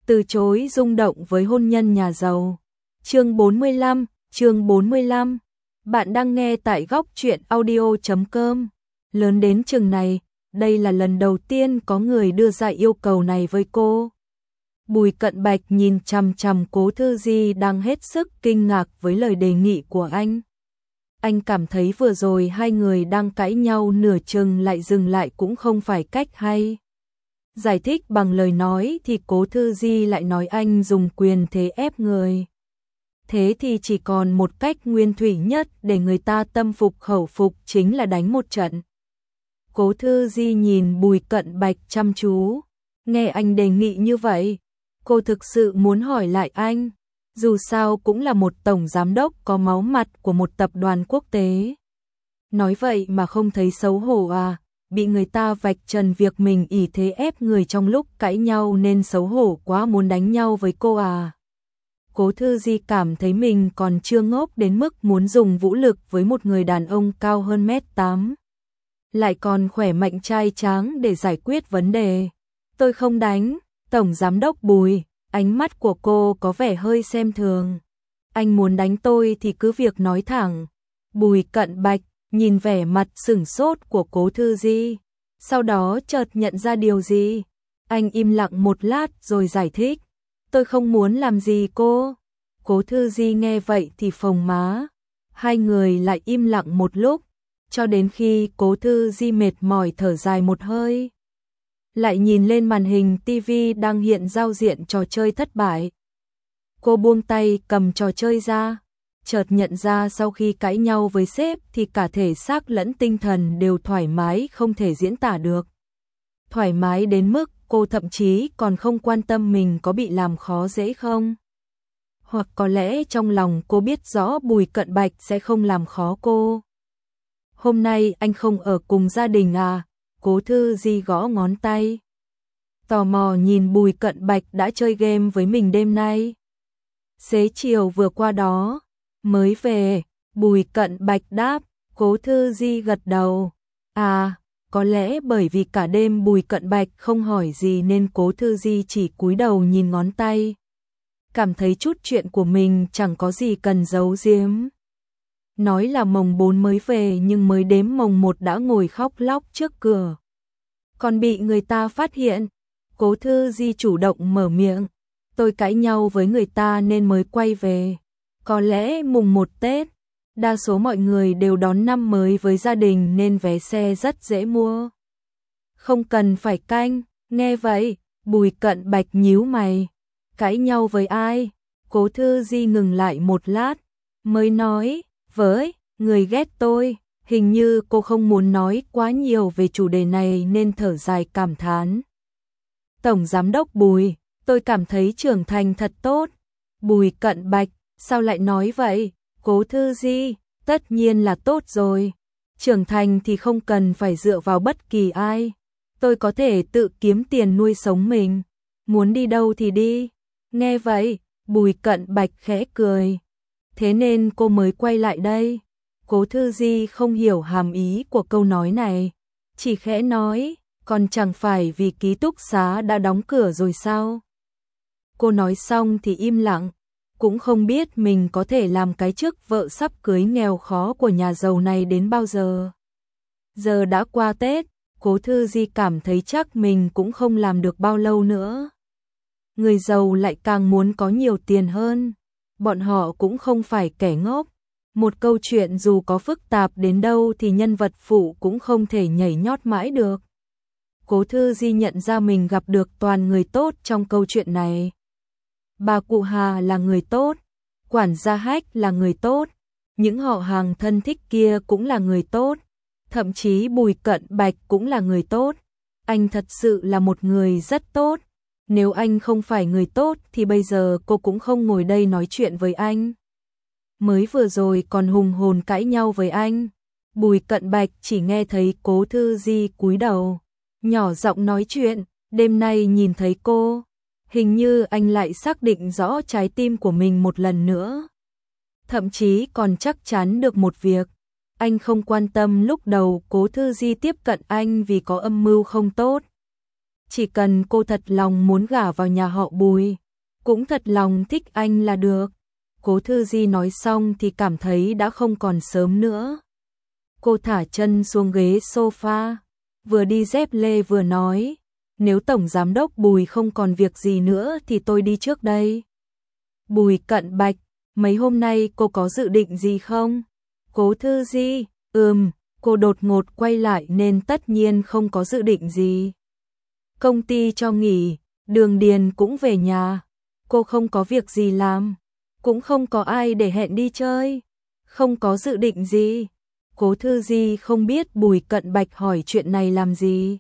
từ chối rung động với hôn nhân nhà giàu. Chương 45. Bạn đang nghe tại góc truyện audio.com. Lớn đến chừng này, đây là lần đầu tiên có người đưa ra yêu cầu này với cô. Bùi Cận Bạch nhìn chằm chằm Cố Thư Di đang hết sức kinh ngạc với lời đề nghị của anh. Anh cảm thấy vừa rồi hai người đang cãi nhau nửa chừng lại dừng lại cũng không phải cách hay. Giải thích bằng lời nói thì Cố Thư Di lại nói anh dùng quyền thế ép người. Thế thì chỉ còn một cách nguyên thủy nhất để người ta tâm phục khẩu phục chính là đánh một trận. Cố Thư Di nhìn Bùi Cận Bạch chăm chú, nghe anh đề nghị như vậy, cô thực sự muốn hỏi lại anh, dù sao cũng là một tổng giám đốc có máu mặt của một tập đoàn quốc tế. Nói vậy mà không thấy xấu hổ à, bị người ta vạch trần việc mình ỷ thế ép người trong lúc cãi nhau nên xấu hổ quá muốn đánh nhau với cô à. Cố Thư Di cảm thấy mình còn chưa ngốc đến mức muốn dùng vũ lực với một người đàn ông cao hơn 1m8. Lại còn khỏe mạnh trai tráng để giải quyết vấn đề. Tôi không đánh, Tổng Giám đốc Bùi, ánh mắt của cô có vẻ hơi xem thường. Anh muốn đánh tôi thì cứ việc nói thẳng. Bùi Cận Bạch nhìn vẻ mặt sửng sốt của Cố Thư Di, sau đó chợt nhận ra điều gì. Anh im lặng một lát rồi giải thích. Tôi không muốn làm gì cô. Cố Thư Di nghe vậy thì phồng má. Hai người lại im lặng một lúc, cho đến khi Cố Thư Di mệt mỏi thở dài một hơi. Lại nhìn lên màn hình tivi đang hiện giao diện trò chơi thất bại. Cô buông tay cầm trò chơi ra, chợt nhận ra sau khi cãi nhau với sếp thì cả thể xác lẫn tinh thần đều thoải mái không thể diễn tả được. Thoải mái đến mức cô thậm chí còn không quan tâm mình có bị làm khó dễ không. Hoặc có lẽ trong lòng cô biết rõ Bùi Cận Bạch sẽ không làm khó cô. Hôm nay anh không ở cùng gia đình à? Cố Thư Di gõ ngón tay. Tò mò nhìn Bùi Cận Bạch đã chơi game với mình đêm nay. Xế chiều vừa qua đó, mới về, Bùi Cận Bạch đáp. Cố Thư Di gật đầu. À, có lẽ bởi vì cả đêm Bùi Cận Bạch không hỏi gì nên Cố Thư Di chỉ cúi đầu nhìn ngón tay. Cảm thấy chút chuyện của mình chẳng có gì cần giấu giếm. Nói là mồng 4 mới về nhưng mới đếm mồng 1 đã ngồi khóc lóc trước cửa. Còn bị người ta phát hiện. Cố Thư Di chủ động mở miệng. Tôi cãi nhau với người ta nên mới quay về. Có lẽ mùng 1 Tết, đa số mọi người đều đón năm mới với gia đình nên vé xe rất dễ mua. Không cần phải canh. Nghe vậy, Bùi Cận Bạch nhíu mày. Cãi nhau với ai? Cố Thư Di ngừng lại một lát, mới nói, với người ghét tôi. Hình như cô không muốn nói quá nhiều về chủ đề này nên thở dài cảm thán. Tổng Giám đốc Bùi, tôi cảm thấy trưởng thành thật tốt. Bùi Cận Bạch, sao lại nói vậy? Cố Thư Di, tất nhiên là tốt rồi. Trưởng thành thì không cần phải dựa vào bất kỳ ai. Tôi có thể tự kiếm tiền nuôi sống mình. Muốn đi đâu thì đi. Nghe vậy, Bùi Cận Bạch khẽ cười. Thế nên cô mới quay lại đây. Cố Thư Di không hiểu hàm ý của câu nói này. Chỉ khẽ nói, còn chẳng phải vì ký túc xá đã đóng cửa rồi sao? Cô nói xong thì im lặng. Cũng không biết mình có thể làm cái chức vợ sắp cưới nghèo khó của nhà giàu này đến bao giờ. Giờ đã qua Tết, Cố Thư Di cảm thấy chắc mình cũng không làm được bao lâu nữa. Người giàu lại càng muốn có nhiều tiền hơn. Bọn họ cũng không phải kẻ ngốc. Một câu chuyện dù có phức tạp đến đâu thì nhân vật phụ cũng không thể nhảy nhót mãi được. Cố Thư Di nhận ra mình gặp được toàn người tốt trong câu chuyện này. Bà cụ Hà là người tốt, quản gia Hách là người tốt, những họ hàng thân thích kia cũng là người tốt, thậm chí Bùi Cận Bạch cũng là người tốt. Anh thật sự là một người rất tốt. Nếu anh không phải người tốt thì bây giờ cô cũng không ngồi đây nói chuyện với anh. Mới vừa rồi còn hùng hồn cãi nhau với anh. Bùi Cận Bạch chỉ nghe thấy Cố Thư Di cúi đầu, nhỏ giọng nói chuyện. Đêm nay nhìn thấy cô, hình như anh lại xác định rõ trái tim của mình một lần nữa. Thậm chí còn chắc chắn được một việc. Anh không quan tâm lúc đầu Cố Thư Di tiếp cận anh vì có âm mưu không tốt. chỉ cần cô thật lòng muốn gả vào nhà họ Bùi, cũng thật lòng thích anh là được. Cố Thư Di nói xong thì cảm thấy đã không còn sớm nữa. Cô thả chân xuống ghế sofa, vừa đi dép lê vừa nói, nếu Tổng Giám đốc Bùi không còn việc gì nữa thì tôi đi trước đây. Bùi Cận Bạch, mấy hôm nay cô có dự định gì không? Cố Thư Di, cô đột ngột quay lại nên tất nhiên không có dự định gì. Công ty cho nghỉ, Đường Điền cũng về nhà, cô không có việc gì làm, cũng không có ai để hẹn đi chơi, không có dự định gì. Cố Thư Di không biết Bùi Cận Bạch hỏi chuyện này làm gì.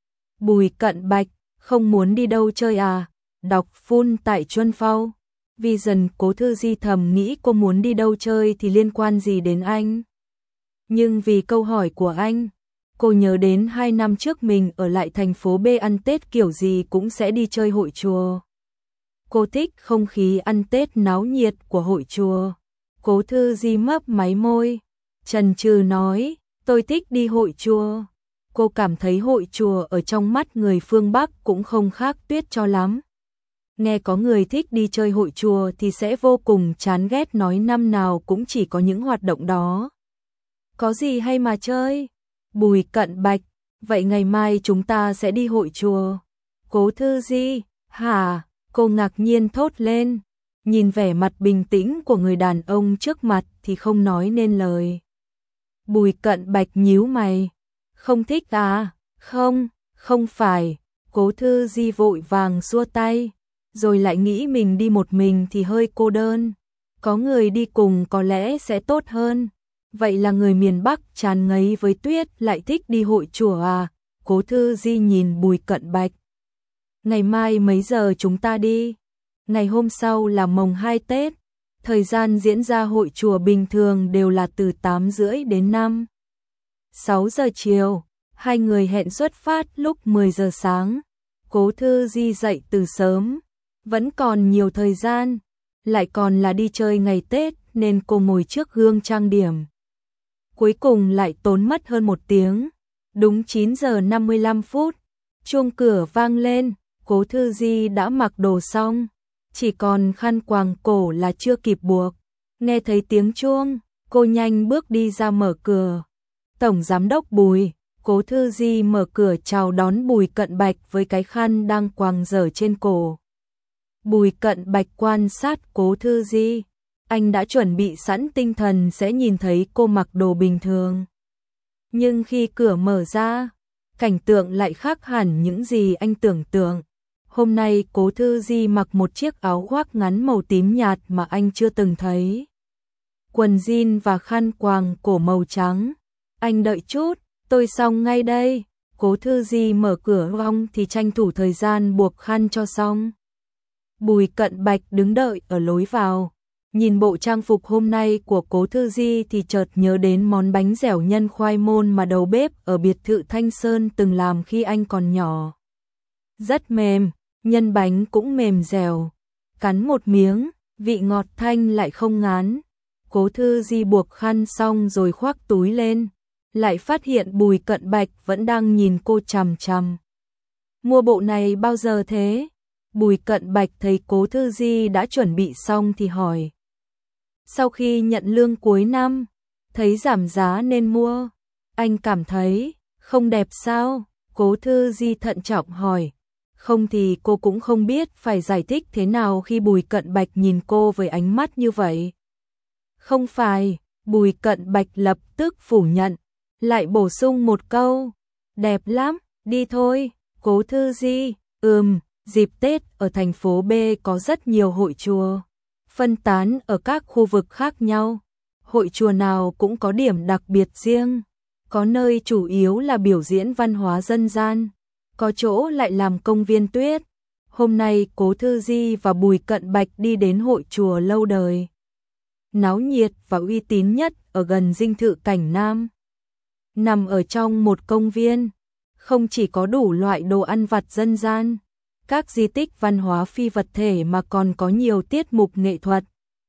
Bùi Cận Bạch, không muốn đi đâu chơi à? Đọc full tại Chuân Phao. Vision. Cố Thư Di thầm nghĩ cô muốn đi đâu chơi thì liên quan gì đến anh. Nhưng vì câu hỏi của anh, cô nhớ đến 2 năm trước mình ở lại thành phố B ăn Tết kiểu gì cũng sẽ đi chơi hội chùa. Cô thích không khí ăn Tết náo nhiệt của hội chùa. Cố Thư Di mấp máy môi, chần chừ nói, tôi thích đi hội chùa. Cô cảm thấy hội chùa ở trong mắt người phương Bắc cũng không khác Tuyết cho lắm. Nghe có người thích đi chơi hội chùa thì sẽ vô cùng chán ghét, nói năm nào cũng chỉ có những hoạt động đó. Có gì hay mà chơi? Bùi Cận Bạch, vậy ngày mai chúng ta sẽ đi hội chùa. Cố Thư Di, hả? Cô ngạc nhiên thốt lên, nhìn vẻ mặt bình tĩnh của người đàn ông trước mặt thì không nói nên lời. Bùi Cận Bạch nhíu mày, không thích à? Không phải. Cố Thư Di vội vàng xua tay, rồi lại nghĩ mình đi một mình thì hơi cô đơn. Có người đi cùng có lẽ sẽ tốt hơn. Vậy là người miền Bắc chán ngấy với Tuyết lại thích đi hội chùa à? Cố Thư Di nhìn Bùi Cận Bạch. Ngày mai mấy giờ chúng ta đi? Ngày hôm sau là mồng 2 Tết. Thời gian diễn ra hội chùa bình thường đều là từ 8:30 đến 6 giờ chiều. Hai người hẹn xuất phát lúc 10 giờ sáng. Cố Thư Di dậy từ sớm, vẫn còn nhiều thời gian, lại còn là đi chơi ngày Tết nên cô ngồi trước gương trang điểm. Cuối cùng lại tốn mất hơn 1 tiếng. Đúng 9 giờ 55 phút, chuông cửa vang lên, Cố Thư Di đã mặc đồ xong, chỉ còn khăn quàng cổ là chưa kịp buộc. Nghe thấy tiếng chuông, cô nhanh bước đi ra mở cửa. Tổng Giám đốc Bùi. Cố Thư Di mở cửa chào đón Bùi Cận Bạch với cái khăn đang quàng dở trên cổ. Bùi Cận Bạch quan sát Cố Thư Di, anh đã chuẩn bị sẵn tinh thần sẽ nhìn thấy cô mặc đồ bình thường. Nhưng khi cửa mở ra, cảnh tượng lại khác hẳn những gì anh tưởng tượng. Hôm nay Cố Thư Di mặc một chiếc áo khoác ngắn màu tím nhạt mà anh chưa từng thấy. Quần jean và khăn quàng cổ màu trắng. Anh đợi chút, tôi xong ngay đây. Cố Thư Di mở cửa vong thì tranh thủ thời gian buộc khăn cho xong. Bùi Cận Bạch đứng đợi ở lối vào. Nhìn bộ trang phục hôm nay của Cố Thư Di thì chợt nhớ đến món bánh dẻo nhân khoai môn mà đầu bếp ở biệt thự Thanh Sơn từng làm khi anh còn nhỏ. Rất mềm, nhân bánh cũng mềm dẻo. Cắn một miếng, vị ngọt thanh lại không ngán. Cố Thư Di buộc khăn xong rồi khoác túi lên, lại phát hiện Bùi Cận Bạch vẫn đang nhìn cô chằm chằm. Mua bộ này bao giờ thế? Bùi Cận Bạch thấy Cố Thư Di đã chuẩn bị xong thì hỏi. Sau khi nhận lương cuối năm, thấy giảm giá nên mua. Anh cảm thấy không đẹp sao? Cố Thư Di thận trọng hỏi. Không thì cô cũng không biết phải giải thích thế nào khi Bùi Cận Bạch nhìn cô với ánh mắt như vậy. Không phải, Bùi Cận Bạch lập tức phủ nhận, lại bổ sung một câu. Đẹp lắm, đi thôi. Cố Thư Di, dịp Tết ở thành phố B có rất nhiều hội chùa, phân tán ở các khu vực khác nhau. Hội chùa nào cũng có điểm đặc biệt riêng, có nơi chủ yếu là biểu diễn văn hóa dân gian, có chỗ lại làm công viên tuyết. Hôm nay Cố Thư Di và Bùi Cận Bạch đi đến hội chùa lâu đời, náo nhiệt và uy tín nhất ở gần dinh thự Cảnh Nam. Nằm ở trong một công viên, không chỉ có đủ loại đồ ăn vặt dân gian, các di tích văn hóa phi vật thể mà còn có nhiều tiết mục nghệ thuật,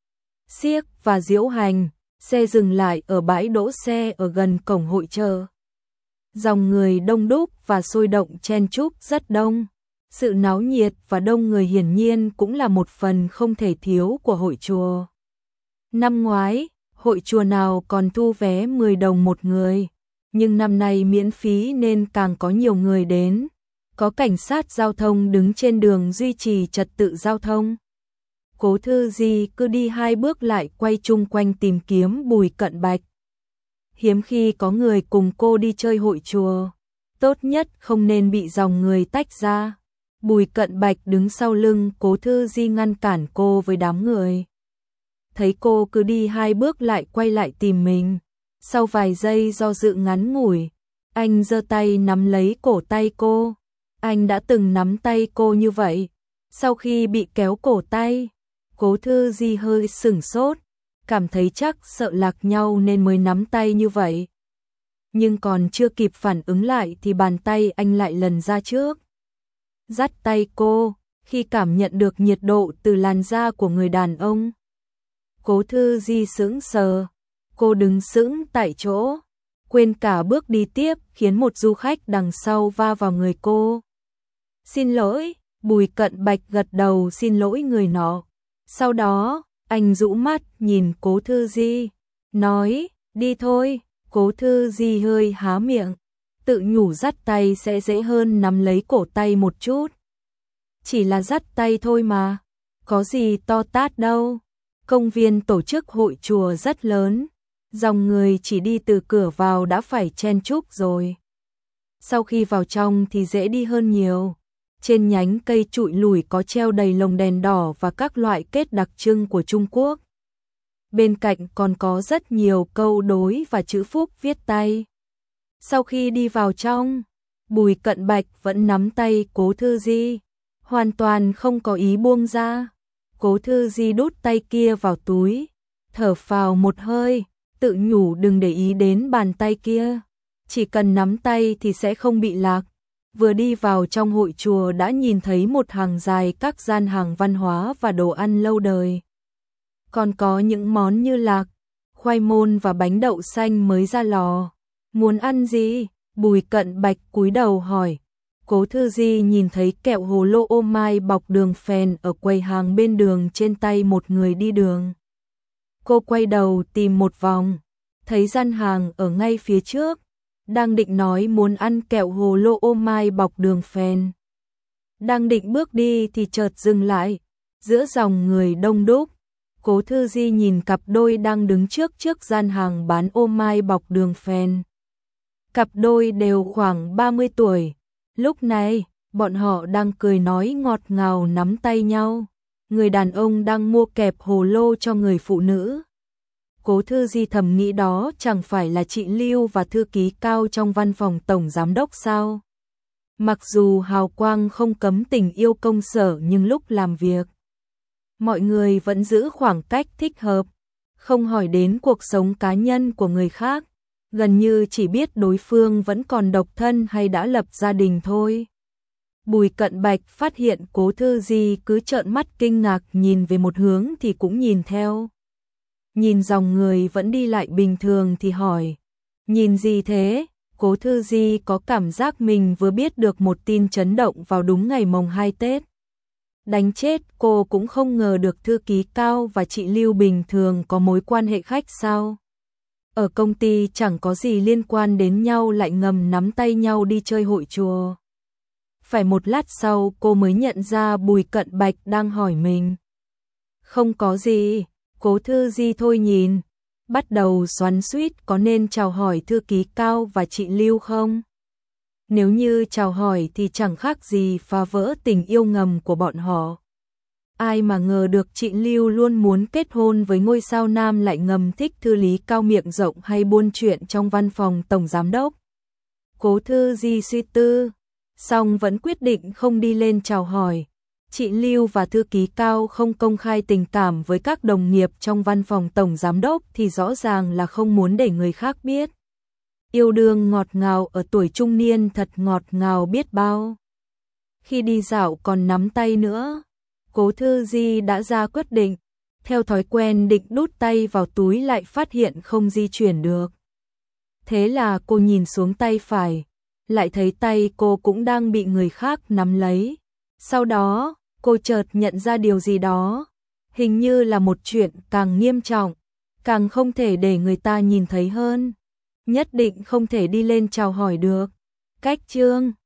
xiếc và diễu hành. Xe dừng lại ở bãi đỗ xe ở gần cổng hội chợ. Dòng người đông đúc và sôi động chen chúc rất đông. Sự náo nhiệt và đông người hiển nhiên cũng là một phần không thể thiếu của hội chùa. Năm ngoái, hội chùa nào còn thu vé 10 đồng một người, nhưng năm nay miễn phí nên càng có nhiều người đến. Có cảnh sát giao thông đứng trên đường duy trì trật tự giao thông. Cố Thư Di cứ đi 2 bước lại quay chung quanh tìm kiếm Bùi Cận Bạch. Hiếm khi có người cùng cô đi chơi hội chùa, tốt nhất không nên bị dòng người tách ra. Bùi Cận Bạch đứng sau lưng Cố Thư Di ngăn cản cô với đám người. Thấy cô cứ đi 2 bước lại quay lại tìm mình, sau vài giây do dự ngắn ngủi, anh giơ tay nắm lấy cổ tay cô. Anh đã từng nắm tay cô như vậy. Sau khi bị kéo cổ tay, Cố Thư Di hơi sửng sốt, cảm thấy chắc sợ lạc nhau nên mới nắm tay như vậy. Nhưng còn chưa kịp phản ứng lại thì bàn tay anh lại lần ra trước, dắt tay cô. Khi cảm nhận được nhiệt độ từ làn da của người đàn ông, Cố Thư Di sững sờ, cô đứng sững tại chỗ, quên cả bước đi tiếp, khiến một du khách đằng sau va vào người cô. Xin lỗi, Bùi Cận Bạch gật đầu xin lỗi người nọ. Sau đó, anh rũ mắt nhìn Cố Thư Di, nói, đi thôi. Cố Thư Di hơi há miệng, tự nhủ dắt tay sẽ dễ hơn nắm lấy cổ tay một chút. Chỉ là dắt tay thôi mà, có gì to tát đâu. Công viên tổ chức hội chùa rất lớn, dòng người chỉ đi từ cửa vào đã phải chen chúc rồi. Sau khi vào trong thì dễ đi hơn nhiều. Trên nhánh cây trụi lủi có treo đầy lồng đèn đỏ và các loại kết đặc trưng của Trung Quốc. Bên cạnh còn có rất nhiều câu đối và chữ phúc viết tay. Sau khi đi vào trong, Bùi Cận Bạch vẫn nắm tay Cố Thư Di, hoàn toàn không có ý buông ra. Cố Thư Di đút tay kia vào túi, thở phào một hơi, tự nhủ đừng để ý đến bàn tay kia, chỉ cần nắm tay thì sẽ không bị lạc. Vừa đi vào trong hội chùa đã nhìn thấy một hàng dài các gian hàng văn hóa và đồ ăn lâu đời. Còn có những món như lạc, khoai môn và bánh đậu xanh mới ra lò. Muốn ăn gì? Bùi Cận Bạch cúi đầu hỏi. Cố Thư Di nhìn thấy kẹo hồ lô ô mai bọc đường phèn ở quầy hàng bên đường trên tay một người đi đường. Cô quay đầu tìm một vòng, thấy gian hàng ở ngay phía trước, đang định nói muốn ăn kẹo hồ lô ô mai bọc đường phèn. Đang định bước đi thì chợt dừng lại, giữa dòng người đông đúc. Cố Thư Di nhìn cặp đôi đang đứng trước gian hàng bán ô mai bọc đường phèn. Cặp đôi đều khoảng 30 tuổi. Lúc này, bọn họ đang cười nói ngọt ngào nắm tay nhau. Người đàn ông đang mua kẹp hồ lô cho người phụ nữ. Cố Thư Di thầm nghĩ đó chẳng phải là chị Lưu và thư ký Cao trong văn phòng tổng giám đốc sao? Mặc dù hào quang không cấm tình yêu công sở nhưng lúc làm việc, mọi người vẫn giữ khoảng cách thích hợp, không hỏi đến cuộc sống cá nhân của người khác, gần như chỉ biết đối phương vẫn còn độc thân hay đã lập gia đình thôi. Bùi Cận Bạch phát hiện Cố Thư Di cứ trợn mắt kinh ngạc nhìn về một hướng thì cũng nhìn theo. Nhìn dòng người vẫn đi lại bình thường thì hỏi, nhìn gì thế? Cố Thư Di có cảm giác mình vừa biết được một tin chấn động vào đúng ngày mồng 2 Tết. Đánh chết cô cũng không ngờ được thư ký Cao và chị Lưu bình thường có mối quan hệ khách sao. Ở công ty chẳng có gì liên quan đến nhau lại ngầm nắm tay nhau đi chơi hội chùa. Phải một lát sau cô mới nhận ra Bùi Cận Bạch đang hỏi mình. Không có gì, Cố Thư Di thôi nhìn, bắt đầu xoắn xuýt có nên chào hỏi thư ký Cao và chị Lưu không? Nếu như chào hỏi thì chẳng khác gì phá vỡ tình yêu ngầm của bọn họ. Ai mà ngờ được chị Lưu luôn muốn kết hôn với ngôi sao nam lại ngầm thích thư lý Cao miệng rộng hay buôn chuyện trong văn phòng tổng giám đốc. Cố Thư Di suy tư, song vẫn quyết định không đi lên chào hỏi. Chị Lưu và thư ký Cao không công khai tình cảm với các đồng nghiệp trong văn phòng tổng giám đốc thì rõ ràng là không muốn để người khác biết. Yêu đương ngọt ngào ở tuổi trung niên thật ngọt ngào biết bao. Khi đi dạo còn nắm tay nữa, Cố Thư Di đã ra quyết định, theo thói quen định đút tay vào túi lại phát hiện không di chuyển được. Thế là cô nhìn xuống tay phải, lại thấy tay cô cũng đang bị người khác nắm lấy. Sau đó, cô chợt nhận ra điều gì đó, hình như là một chuyện càng nghiêm trọng, càng không thể để người ta nhìn thấy hơn. Nhất định không thể đi lên chào hỏi được. Cách chương